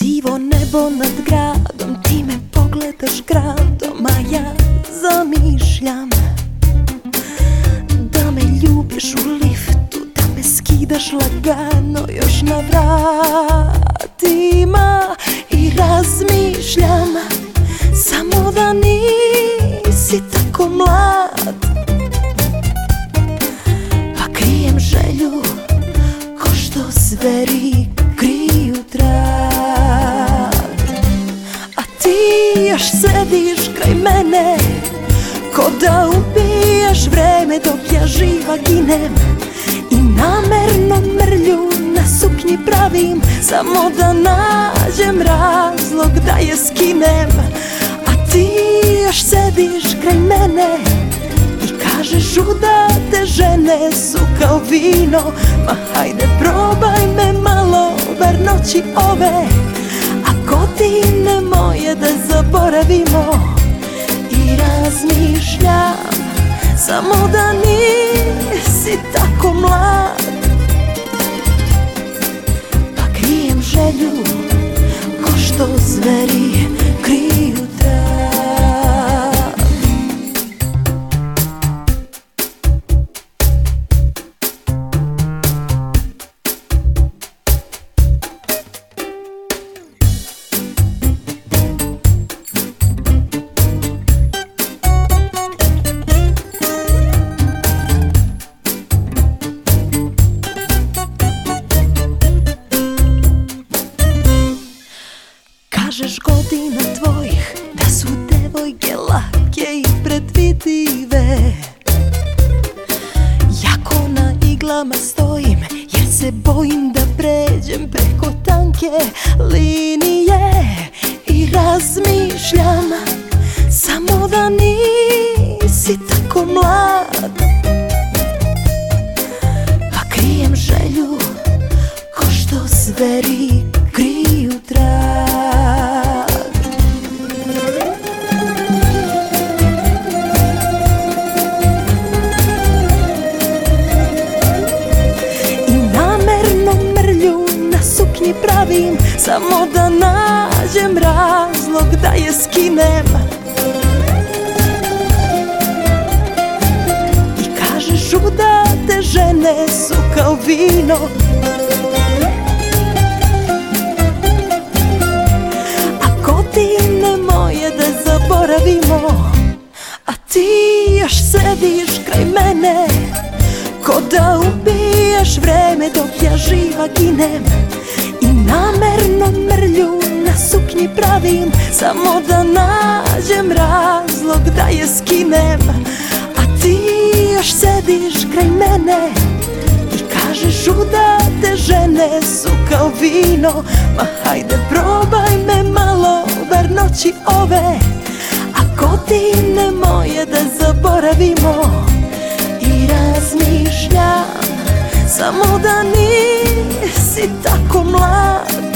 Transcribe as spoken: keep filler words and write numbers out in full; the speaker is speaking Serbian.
Sivo nebo nad gradom, ti me pogledaš gradom, a ja zamišljam da me ljubiš u liftu, da me skidaš lagano još na vratima. I razmišljam samo da nisi tako mlad, pa krijem želju ko što zveri kriju trag. A ti još sediš kraj mene ko da ubiješ vreme dok ja živa ginem. I namerno mrlju na suknji pravim samo da nađem razlog da je skinem. A ti još sediš kraj mene i kažeš udate žene su kao vino. Ma hajde probaj me malo, bar noći ove, a godine moje da zaboravimo. I razmišljam samo da nisi tako mlad, pa krijem želju ko što zveri kriju trag. Kažeš godina tvojih da su devojke lake i predvidive. Jako na iglama stojim jer se bojim da pređem preko tanke linije. I razmišljam samo da nisi tako mlad, pa krijem želju ko što zveri kriju trag. Pravim samo da nađem razlog da je skinem. I kažeš udate žene su kao vino, a godine moje da zaboravimo. A ti još sediš kraj mene ko da ubiješ vreme dok ja živa ginem. I namerno mrlju na suknji pravim samo da nađem razlog da je skinem. A ti još sediš kraj mene i kažeš udate žene su kao vino. Ma hajde probaj me malo, bar noći ove, a godine moje da zaboravimo. I razmišljam samo da nisi tako mlad,